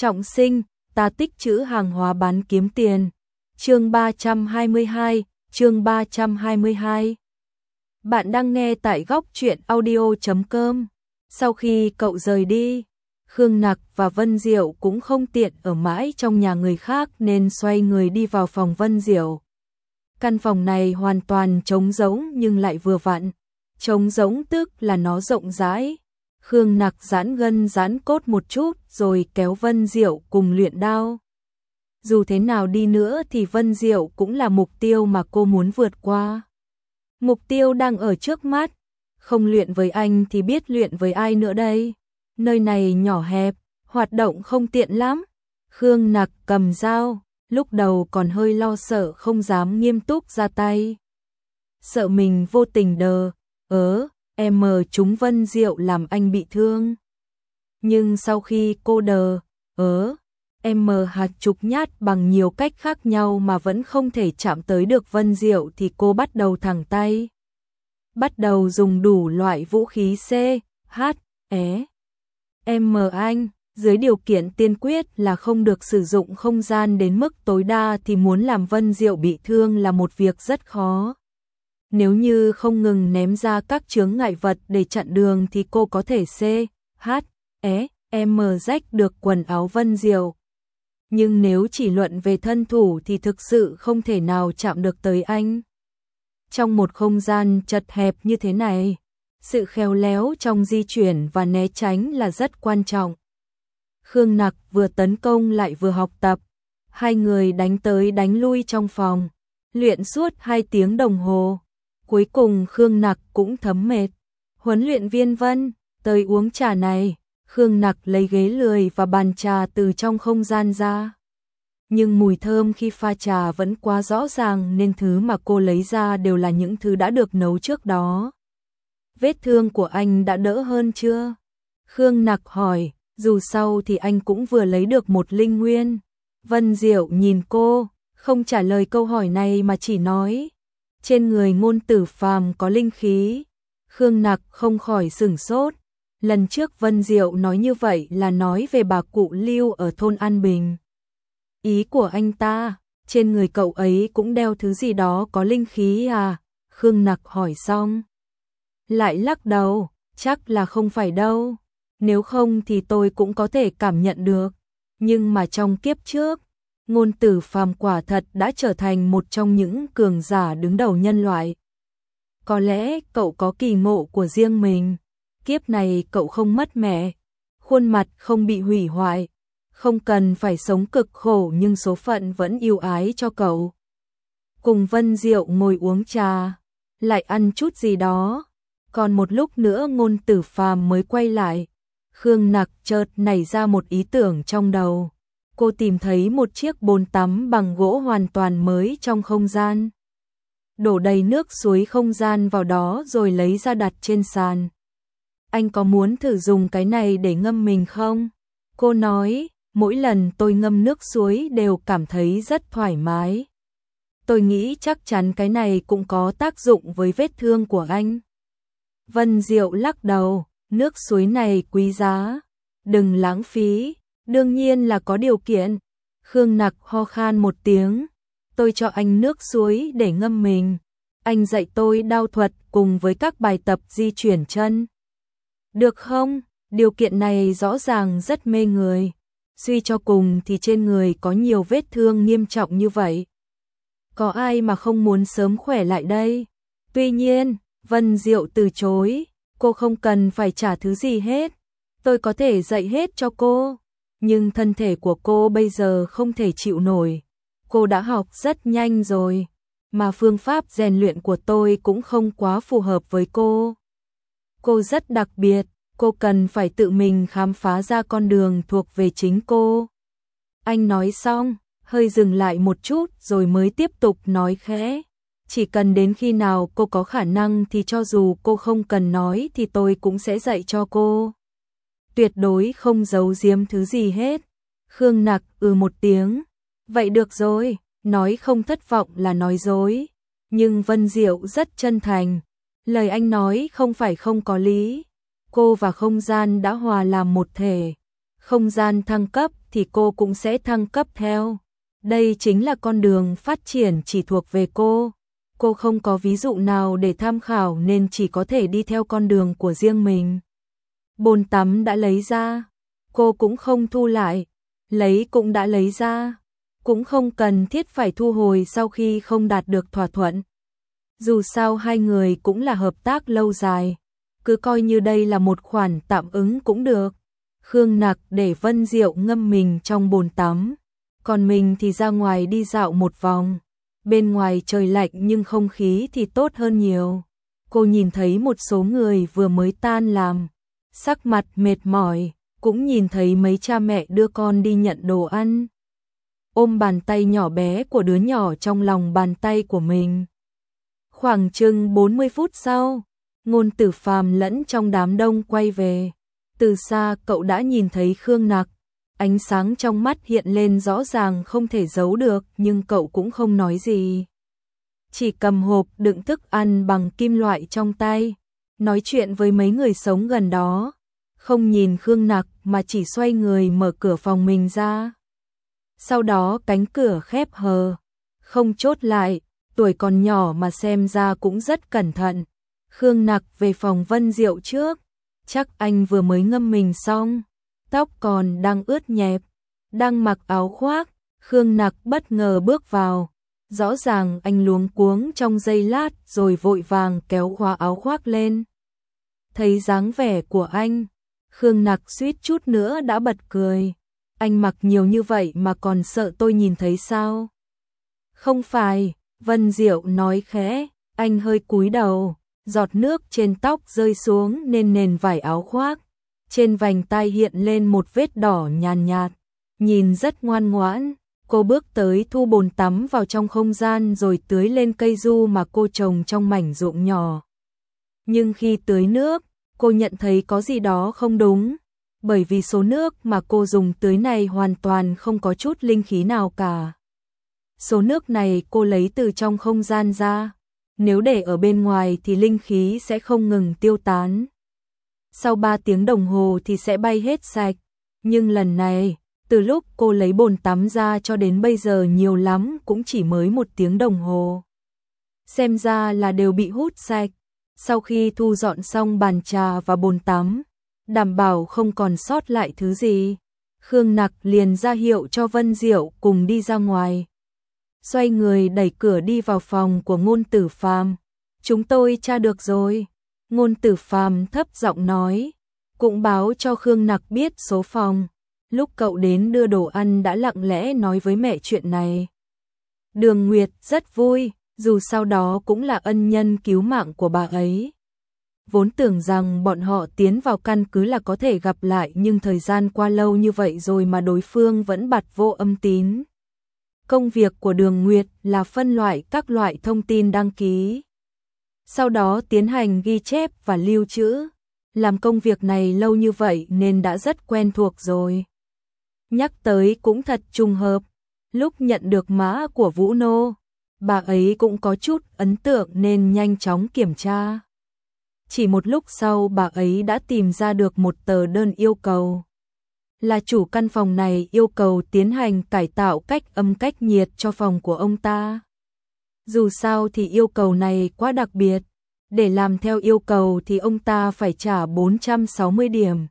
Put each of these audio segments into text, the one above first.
Trọng sinh, ta tích trữ hàng hóa bán kiếm tiền. Chương 322, chương 322. Bạn đang nghe tại góc truyện audio.com. Sau khi cậu rời đi, Khương Nặc và Vân Diệu cũng không tiện ở mãi trong nhà người khác nên xoay người đi vào phòng Vân Diệu. Căn phòng này hoàn toàn trống rỗng nhưng lại vừa vặn. Trống rỗng tức là nó rộng rãi. Khương Nặc giãn gân giãn cốt một chút rồi kéo Vân Diệu cùng luyện đao. Dù thế nào đi nữa thì Vân Diệu cũng là mục tiêu mà cô muốn vượt qua. Mục tiêu đang ở trước mắt, không luyện với anh thì biết luyện với ai nữa đây. Nơi này nhỏ hẹp, hoạt động không tiện lắm. Khương Nặc cầm dao, lúc đầu còn hơi lo sợ không dám nghiêm túc ra tay. Sợ mình vô tình em chúng Vân Diệu làm anh bị thương. Nhưng sau khi cô em hạt chục nhát bằng nhiều cách khác nhau mà vẫn không thể chạm tới được Vân Diệu thì cô bắt đầu thẳng tay. Bắt đầu dùng đủ loại vũ khí anh, dưới điều kiện tiên quyết là không được sử dụng không gian đến mức tối đa thì muốn làm Vân Diệu bị thương là một việc rất khó. Nếu như không ngừng ném ra các chướng ngại vật để chặn đường thì cô có thể rách được quần áo Vân Diệu. Nhưng nếu chỉ luận về thân thủ thì thực sự không thể nào chạm được tới anh. Trong một không gian chật hẹp như thế này, sự khéo léo trong di chuyển và né tránh là rất quan trọng. Khương Nặc vừa tấn công lại vừa học tập. Hai người đánh tới đánh lui trong phòng, luyện suốt 2 tiếng đồng hồ. Cuối cùng Khương Nặc cũng thấm mệt. Huấn luyện viên Vân, tới uống trà này. Khương Nặc lấy ghế lười và bàn trà từ trong không gian ra. Nhưng mùi thơm khi pha trà vẫn quá rõ ràng nên thứ mà cô lấy ra đều là những thứ đã được nấu trước đó. Vết thương của anh đã đỡ hơn chưa? Khương Nặc hỏi, dù sao thì anh cũng vừa lấy được một linh nguyên. Vân Diệu nhìn cô, không trả lời câu hỏi này mà chỉ nói, trên người Ngôn Tử Phàm có linh khí. Khương Nặc không khỏi sửng sốt. Lần trước Vân Diệu nói như vậy là nói về bà cụ Lưu ở thôn An Bình. Ý của anh ta, trên người cậu ấy cũng đeo thứ gì đó có linh khí à? Khương Nặc hỏi xong, lại lắc đầu, chắc là không phải đâu. Nếu không thì tôi cũng có thể cảm nhận được. Nhưng mà trong kiếp trước, Ngôn Tử Phàm quả thật đã trở thành một trong những cường giả đứng đầu nhân loại. Có lẽ cậu có kỳ ngộ của riêng mình. Kiếp này cậu không mất mẹ, khuôn mặt không bị hủy hoại, không cần phải sống cực khổ nhưng số phận vẫn yêu ái cho cậu. Cùng Vân Diệu ngồi uống trà, lại ăn chút gì đó. Còn một lúc nữa Ngôn Tử Phàm mới quay lại. Khương Nặc chợt nảy ra một ý tưởng trong đầu. Cô tìm thấy một chiếc bồn tắm bằng gỗ hoàn toàn mới trong không gian. Đổ đầy nước suối không gian vào đó rồi lấy ra đặt trên sàn. Anh có muốn thử dùng cái này để ngâm mình không? Cô nói, mỗi lần tôi ngâm nước suối đều cảm thấy rất thoải mái. Tôi nghĩ chắc chắn cái này cũng có tác dụng với vết thương của anh. Vân Diệu lắc đầu, nước suối này quý giá, đừng lãng phí, đương nhiên là có điều kiện. Khương Nặc ho khan một tiếng, tôi cho anh nước suối để ngâm mình. Anh dạy tôi đao thuật cùng với các bài tập di chuyển chân. Được không? Điều kiện này rõ ràng rất mê người. Suy cho cùng thì trên người có nhiều vết thương nghiêm trọng như vậy. Có ai mà không muốn sớm khỏe lại đây? Tuy nhiên, Vân Diệu từ chối, cô không cần phải trả thứ gì hết. Tôi có thể dạy hết cho cô, nhưng thân thể của cô bây giờ không thể chịu nổi. Cô đã học rất nhanh rồi, mà phương pháp rèn luyện của tôi cũng không quá phù hợp với cô. Cô rất đặc biệt, cô cần phải tự mình khám phá ra con đường thuộc về chính cô. Anh nói xong, hơi dừng lại một chút rồi mới tiếp tục nói khẽ. Chỉ cần đến khi nào cô có khả năng thì cho dù cô không cần nói thì tôi cũng sẽ dạy cho cô. Tuyệt đối không giấu giếm thứ gì hết. Khương Nặc một tiếng. Vậy được rồi, nói không thất vọng là nói dối. Nhưng Vân Diệu rất chân thành. Lời anh nói không phải không có lý. Cô và không gian đã hòa làm một thể. không gian thăng cấp thì cô cũng sẽ thăng cấp theo. Đây chính là con đường phát triển chỉ thuộc về cô. Cô không có ví dụ nào để tham khảo nên chỉ có thể đi theo con đường của riêng mình. Bồn tắm đã lấy ra, cô cũng không thu lại, lấy cũng đã lấy ra, cũng không cần thiết phải thu hồi sau khi không đạt được thỏa thuận. Dù sao hai người cũng là hợp tác lâu dài, cứ coi như đây là một khoản tạm ứng cũng được. Khương Nặc để Vân Diệu ngâm mình trong bồn tắm, còn mình thì ra ngoài đi dạo một vòng. Bên ngoài trời lạnh nhưng không khí thì tốt hơn nhiều. Cô nhìn thấy một số người vừa mới tan làm, sắc mặt mệt mỏi, cũng nhìn thấy mấy cha mẹ đưa con đi nhận đồ ăn. Ôm bàn tay nhỏ bé của đứa nhỏ trong lòng bàn tay của mình. Khoảng chừng 40 phút sau, Ngôn Tử Phàm lẫn trong đám đông quay về. Từ xa cậu đã nhìn thấy Khương Nặc, ánh sáng trong mắt hiện lên rõ ràng không thể giấu được, nhưng cậu cũng không nói gì. Chỉ cầm hộp đựng thức ăn bằng kim loại trong tay, nói chuyện với mấy người sống gần đó, không nhìn Khương Nặc mà chỉ xoay người mở cửa phòng mình ra. Sau đó cánh cửa khép hờ, không chốt lại, tuổi còn nhỏ mà xem ra cũng rất cẩn thận. Khương Nặc về phòng Vân Diệu trước, chắc anh vừa mới ngâm mình xong, tóc còn đang ướt nhẹp, đang mặc áo khoác. Khương Nặc bất ngờ bước vào, rõ ràng anh luống cuống trong giây lát rồi vội vàng kéo khóa áo khoác lên. Thấy dáng vẻ của anh, Khương Nặc suýt chút nữa đã bật cười. Anh mặc nhiều như vậy mà còn sợ tôi nhìn thấy sao? Không phải, Vân Diệu nói khẽ, anh hơi cúi đầu, giọt nước trên tóc rơi xuống nên nền vải áo khoác. Trên vành tai hiện lên một vết đỏ nhàn nhạt, nhìn rất ngoan ngoãn. Cô bước tới thu bồn tắm vào trong không gian rồi tưới lên cây du mà cô trồng trong mảnh ruộng nhỏ. Nhưng khi tưới nước, cô nhận thấy có gì đó không đúng, bởi vì số nước mà cô dùng tưới này hoàn toàn không có chút linh khí nào cả. Số nước này cô lấy từ trong không gian ra, nếu để ở bên ngoài thì linh khí sẽ không ngừng tiêu tán. Sau 3 tiếng đồng hồ thì sẽ bay hết sạch, nhưng lần này, từ lúc cô lấy bồn tắm ra cho đến bây giờ nhiều lắm cũng chỉ mới 1 tiếng đồng hồ. Xem ra là đều bị hút sạch. Sau khi thu dọn xong bàn trà và bồn tắm, đảm bảo không còn sót lại thứ gì, Khương Nặc liền ra hiệu cho Vân Diệu cùng đi ra ngoài. Xoay người đẩy cửa đi vào phòng của Ngôn Tử Phàm. Chúng tôi tra được rồi. Ngôn Tử Phàm thấp giọng nói, cũng báo cho Khương Nặc biết số phòng. Lúc cậu đến đưa đồ ăn đã lặng lẽ nói với mẹ chuyện này. Đường Nguyệt rất vui, dù sau đó cũng là ân nhân cứu mạng của bà ấy. Vốn tưởng rằng bọn họ tiến vào căn cứ là có thể gặp lại, nhưng thời gian qua lâu như vậy rồi mà đối phương vẫn bặt vô âm tín. Công việc của Đường Nguyệt là phân loại các loại thông tin đăng ký, sau đó tiến hành ghi chép và lưu trữ. Làm công việc này lâu như vậy nên đã rất quen thuộc rồi. Nhắc tới cũng thật trùng hợp, lúc nhận được mã của Vũ Nô, bà ấy cũng có chút ấn tượng nên nhanh chóng kiểm tra. Chỉ một lúc sau bà ấy đã tìm ra được một tờ đơn yêu cầu. Là chủ căn phòng này yêu cầu tiến hành cải tạo cách âm cách nhiệt cho phòng của ông ta. Dù sao thì yêu cầu này quá đặc biệt, để làm theo yêu cầu thì ông ta phải trả 460 điểm.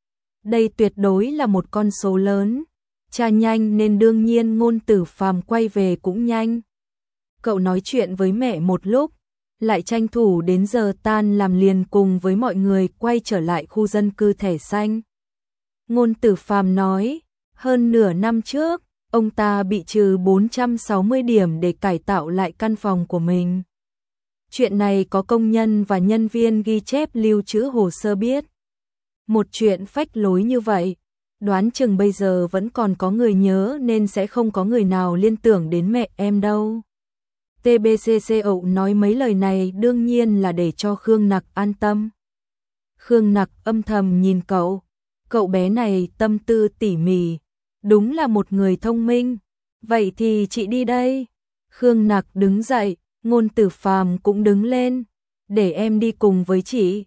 Đây tuyệt đối là một con số lớn, tra nhanh nên đương nhiên Ngôn Tử Phàm quay về cũng nhanh. Cậu nói chuyện với mẹ một lúc, lại tranh thủ đến giờ tan làm liền cùng với mọi người quay trở lại khu dân cư thẻ xanh. Ngôn Tử Phàm nói, hơn nửa năm trước, ông ta bị trừ 460 điểm để cải tạo lại căn phòng của mình. Chuyện này có công nhân và nhân viên ghi chép lưu trữ hồ sơ biết. Một chuyện phách lối như vậy, đoán chừng bây giờ vẫn còn có người nhớ nên sẽ không có người nào liên tưởng đến mẹ em đâu. TBCCO nói mấy lời này đương nhiên là để cho Khương Nặc an tâm. Khương Nặc âm thầm nhìn cậu bé này tâm tư tỉ mỉ, đúng là một người thông minh. Vậy thì chị đi đây. Khương Nặc đứng dậy, Ngôn Tử Phàm cũng đứng lên, để em đi cùng với chị.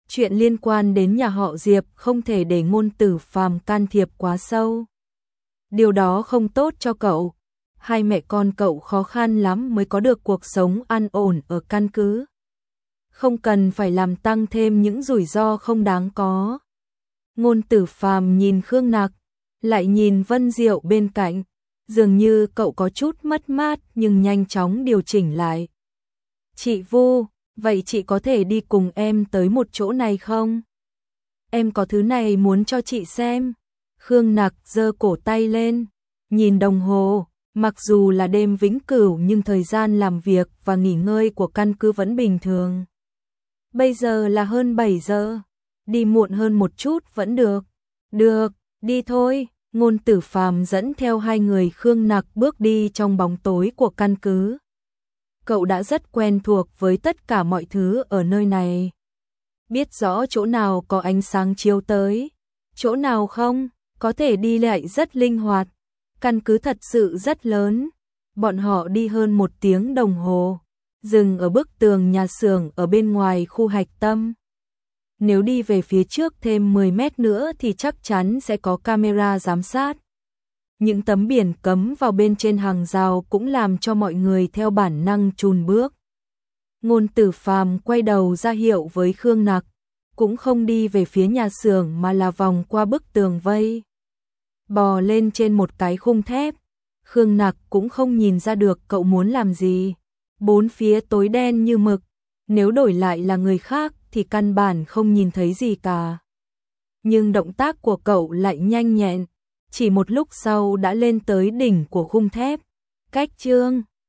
Chuyện liên quan đến nhà họ Diệp không thể để Ngôn Tử Phàm can thiệp quá sâu. Điều đó không tốt cho cậu. Hai mẹ con cậu khó khăn lắm mới có được cuộc sống an ổn ở căn cứ. Không cần phải làm tăng thêm những rủi ro không đáng có. Ngôn Tử Phàm nhìn Khương Nặc, lại nhìn Vân Diệu bên cạnh, dường như cậu có chút mất mát nhưng nhanh chóng điều chỉnh lại. Chị Vu, vậy chị có thể đi cùng em tới một chỗ này không? Em có thứ này muốn cho chị xem. Khương Nặc giơ cổ tay lên, nhìn đồng hồ, mặc dù là đêm vĩnh cửu nhưng thời gian làm việc và nghỉ ngơi của căn cứ vẫn bình thường. Bây giờ là hơn 7 giờ, đi muộn hơn một chút vẫn được. Được, đi thôi. Ngôn Tử Phàm dẫn theo hai người Khương Nặc bước đi trong bóng tối của căn cứ. Cậu đã rất quen thuộc với tất cả mọi thứ ở nơi này. Biết rõ chỗ nào có ánh sáng chiếu tới, chỗ nào không, có thể đi lại rất linh hoạt. Căn cứ thật sự rất lớn. Bọn họ đi hơn 1 tiếng đồng hồ, dừng ở bức tường nhà xưởng ở bên ngoài khu hạch tâm. Nếu đi về phía trước thêm 10 mét nữa thì chắc chắn sẽ có camera giám sát. Những tấm biển cấm vào bên trên hàng rào cũng làm cho mọi người theo bản năng chùn bước. Ngôn Tử Phàm quay đầu ra hiệu với Khương Nặc, cũng không đi về phía nhà xưởng mà là vòng qua bức tường vây. Bò lên trên một cái khung thép, Khương Nặc cũng không nhìn ra được cậu muốn làm gì. Bốn phía tối đen như mực, nếu đổi lại là người khác thì căn bản không nhìn thấy gì cả. Nhưng động tác của cậu lại nhanh nhẹn, chỉ một lúc sau đã lên tới đỉnh của khung thép. Cách chương